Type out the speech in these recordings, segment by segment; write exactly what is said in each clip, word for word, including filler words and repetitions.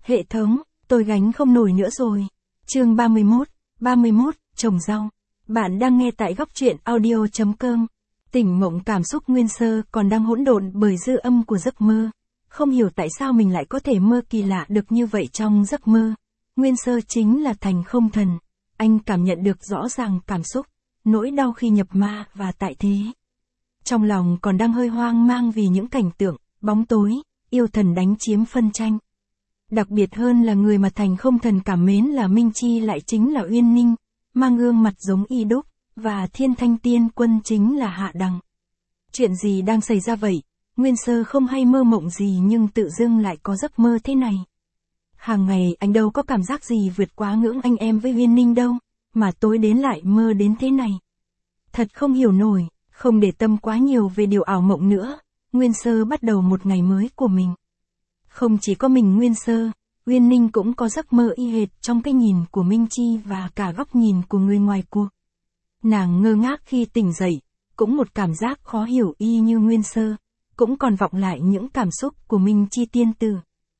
Hệ thống, tôi gánh không nổi nữa rồi. Chương ba mươi mốt, ba mươi mốt, trồng rau. Bạn đang nghe tại góc truyện audio chấm com. Tỉnh mộng cảm xúc nguyên sơ còn đang hỗn độn bởi dư âm của giấc mơ. Không hiểu tại sao mình lại có thể mơ kỳ lạ được như vậy trong giấc mơ. Nguyên sơ chính là Thành Không Thần. Anh cảm nhận được rõ ràng cảm xúc, nỗi đau khi nhập ma và tại thế. Trong lòng còn đang hơi hoang mang vì những cảnh tượng, bóng tối, yêu thần đánh chiếm phân tranh. Đặc biệt hơn là người mà Thành Không Thần cảm mến là Minh Chi lại chính là Uyên Ninh, mang gương mặt giống y đúc, và Thiên Thanh Tiên Quân chính là Hạ Đằng. Chuyện gì đang xảy ra vậy? Nguyên sơ không hay mơ mộng gì nhưng tự dưng lại có giấc mơ thế này. Hàng ngày anh đâu có cảm giác gì vượt quá ngưỡng anh em với Uyên Ninh đâu, mà tối đến lại mơ đến thế này. Thật không hiểu nổi, không để tâm quá nhiều về điều ảo mộng nữa, Nguyên sơ bắt đầu một ngày mới của mình. Không chỉ có mình Nguyên sơ, Uyên Ninh cũng có giấc mơ y hệt trong cái nhìn của Minh Chi và cả góc nhìn của người ngoài cuộc. Nàng ngơ ngác khi tỉnh dậy, cũng một cảm giác khó hiểu y như Nguyên sơ, cũng còn vọng lại những cảm xúc của Minh Chi tiên tử.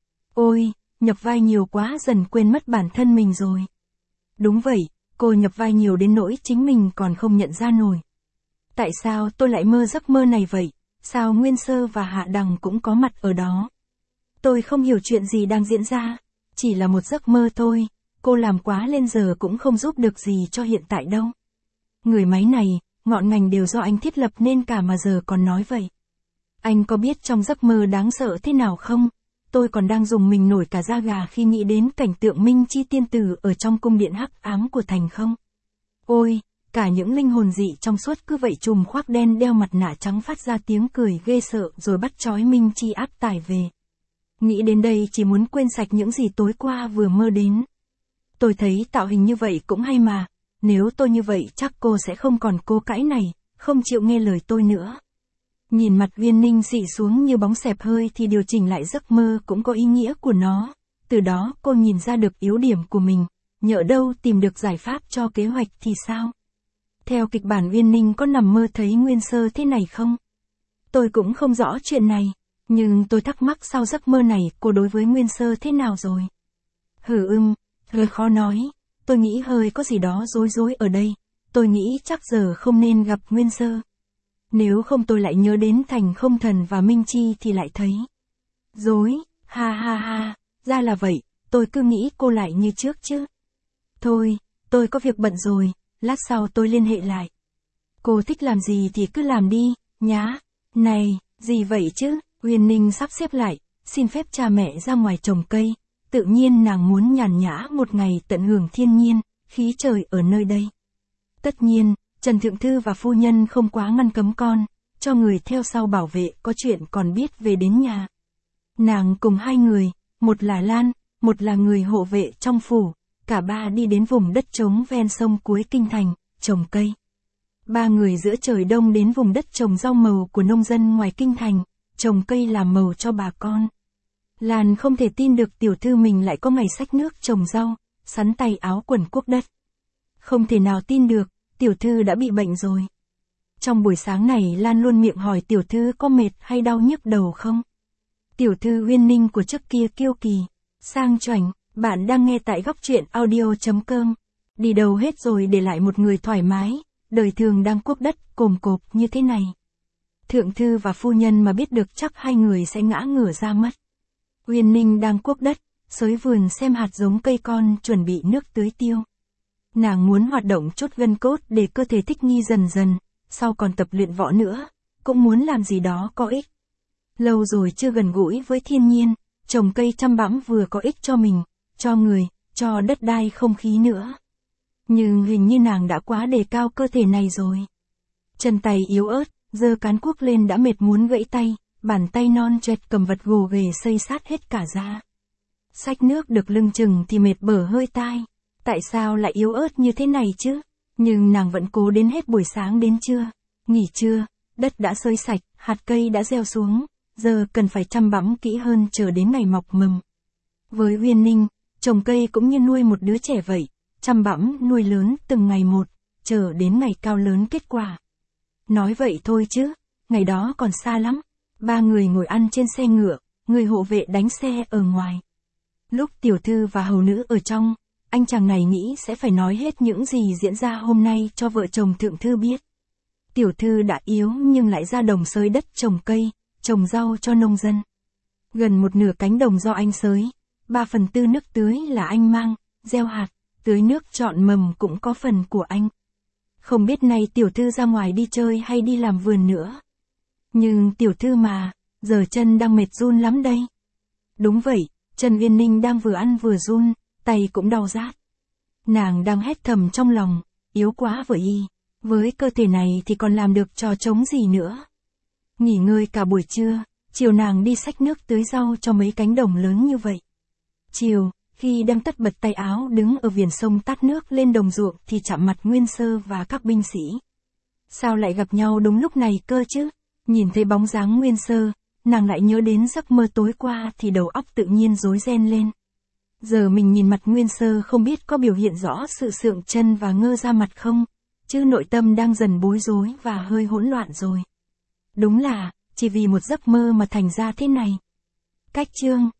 Ôi, nhập vai nhiều quá dần quên mất bản thân mình rồi. Đúng vậy, cô nhập vai nhiều đến nỗi chính mình còn không nhận ra nổi. Tại sao tôi lại mơ giấc mơ này vậy? Sao Nguyên sơ và Hạ Đằng cũng có mặt ở đó? Tôi không hiểu chuyện gì đang diễn ra, chỉ là một giấc mơ thôi, cô làm quá lên giờ cũng không giúp được gì cho hiện tại đâu. Người máy này, ngọn ngành đều do anh thiết lập nên cả mà giờ còn nói vậy. Anh có biết trong giấc mơ đáng sợ thế nào không? Tôi còn đang dùng mình nổi cả da gà khi nghĩ đến cảnh tượng Minh Chi tiên tử ở trong cung điện hắc ám của Thành không. Ôi, cả những linh hồn dị trong suốt cứ vậy trùm khoác đen đeo mặt nạ trắng phát ra tiếng cười ghê sợ rồi bắt trói Minh Chi áp tải về. Nghĩ đến đây chỉ muốn quên sạch những gì tối qua vừa mơ đến. Tôi thấy tạo hình như vậy cũng hay mà, nếu tôi như vậy chắc cô sẽ không còn cô cãi này, không chịu nghe lời tôi nữa. Nhìn mặt Uyên Ninh xị xuống như bóng xẹp hơi thì điều chỉnh lại giấc mơ cũng có ý nghĩa của nó, từ đó cô nhìn ra được yếu điểm của mình, nhỡ đâu tìm được giải pháp cho kế hoạch thì sao? Theo kịch bản Uyên Ninh có nằm mơ thấy Nguyên sơ thế này không? Tôi cũng không rõ chuyện này. Nhưng tôi thắc mắc sau giấc mơ này cô đối với Nguyên sơ thế nào rồi? Hừ ưng, hơi khó nói, tôi nghĩ hơi có gì đó rối rối ở đây, tôi nghĩ chắc giờ không nên gặp Nguyên sơ. Nếu không tôi lại nhớ đến Thành Không Thần và Minh Chi thì lại thấy rối, ha ha ha, ra là vậy, tôi cứ nghĩ cô lại như trước chứ. Thôi, tôi có việc bận rồi, lát sau tôi liên hệ lại. Cô thích làm gì thì cứ làm đi, nhá. Này, gì vậy chứ? Uyên Ninh sắp xếp lại, xin phép cha mẹ ra ngoài trồng cây, tự nhiên nàng muốn nhàn nhã một ngày tận hưởng thiên nhiên, khí trời ở nơi đây. Tất nhiên, Trần Thượng Thư và phu nhân không quá ngăn cấm con, cho người theo sau bảo vệ có chuyện còn biết về đến nhà. Nàng cùng hai người, một là Lan, một là người hộ vệ trong phủ, cả ba đi đến vùng đất trống ven sông cuối kinh thành, trồng cây. Ba người giữa trời đông đến vùng đất trồng rau màu của nông dân ngoài kinh thành, trồng cây làm màu cho bà con. Lan không thể tin được tiểu thư mình lại có ngày xách nước trồng rau, sắn tay áo quần cuốc đất. Không thể nào tin được, tiểu thư đã bị bệnh rồi. Trong buổi sáng này Lan luôn miệng hỏi tiểu thư có mệt hay đau nhức đầu không. Tiểu thư Uyên Ninh của trước kia kiêu kỳ, sang chảnh, bạn đang nghe tại góc truyện audio chấm com. Đi đâu hết rồi để lại một người thoải mái, đời thường đang cuốc đất cồm cộp như thế này. Thượng thư và phu nhân mà biết được chắc hai người sẽ ngã ngửa ra mất. Uyên Ninh đang cuốc đất, xới vườn xem hạt giống cây con chuẩn bị nước tưới tiêu. Nàng muốn hoạt động chút gân cốt để cơ thể thích nghi dần dần, sau còn tập luyện võ nữa, cũng muốn làm gì đó có ích. Lâu rồi chưa gần gũi với thiên nhiên, trồng cây chăm bẵm vừa có ích cho mình, cho người, cho đất đai không khí nữa. Nhưng hình như nàng đã quá đề cao cơ thể này rồi. Chân tay yếu ớt, giơ cán cuốc lên đã mệt muốn gãy tay, bàn tay non choẹt cầm vật gồ ghề xây sát hết cả ra. Xách nước được lưng chừng thì mệt bở hơi tai. Tại sao lại yếu ớt như thế này chứ? Nhưng nàng vẫn cố đến hết buổi sáng đến trưa. Nghỉ trưa, đất đã xới sạch, hạt cây đã gieo xuống, giờ cần phải chăm bẵm kỹ hơn chờ đến ngày mọc mầm. Với Uyên Ninh, trồng cây cũng như nuôi một đứa trẻ vậy, chăm bẵm nuôi lớn từng ngày một, chờ đến ngày cao lớn kết quả. Nói vậy thôi chứ, ngày đó còn xa lắm. Ba người ngồi ăn trên xe ngựa, người hộ vệ đánh xe ở ngoài. Lúc tiểu thư và hầu nữ ở trong, anh chàng này nghĩ sẽ phải nói hết những gì diễn ra hôm nay cho vợ chồng thượng thư biết. Tiểu thư đã yếu nhưng lại ra đồng xới đất trồng cây, trồng rau cho nông dân. Gần một nửa cánh đồng do anh xới, ba phần tư nước tưới là anh mang, gieo hạt, tưới nước chọn mầm cũng có phần của anh. Không biết nay tiểu thư ra ngoài đi chơi hay đi làm vườn nữa. Nhưng tiểu thư mà, giờ chân đang mệt run lắm đây. Đúng vậy, Trần Uyên Ninh đang vừa ăn vừa run, tay cũng đau rát. Nàng đang hét thầm trong lòng, yếu quá vợ y, với cơ thể này thì còn làm được trò trống gì nữa. Nghỉ ngơi cả buổi trưa, chiều nàng đi xách nước tưới rau cho mấy cánh đồng lớn như vậy. Chiều, khi đang tất bật tay áo đứng ở viền sông tát nước lên đồng ruộng thì chạm mặt Nguyên Sơ và các binh sĩ. Sao lại gặp nhau đúng lúc này cơ chứ? Nhìn thấy bóng dáng Nguyên Sơ, nàng lại nhớ đến giấc mơ tối qua thì đầu óc tự nhiên rối ren lên. Giờ mình nhìn mặt Nguyên Sơ không biết có biểu hiện rõ sự sượng chân và ngơ ra mặt không, chứ nội tâm đang dần bối rối và hơi hỗn loạn rồi. Đúng là, chỉ vì một giấc mơ mà thành ra thế này. Cách chương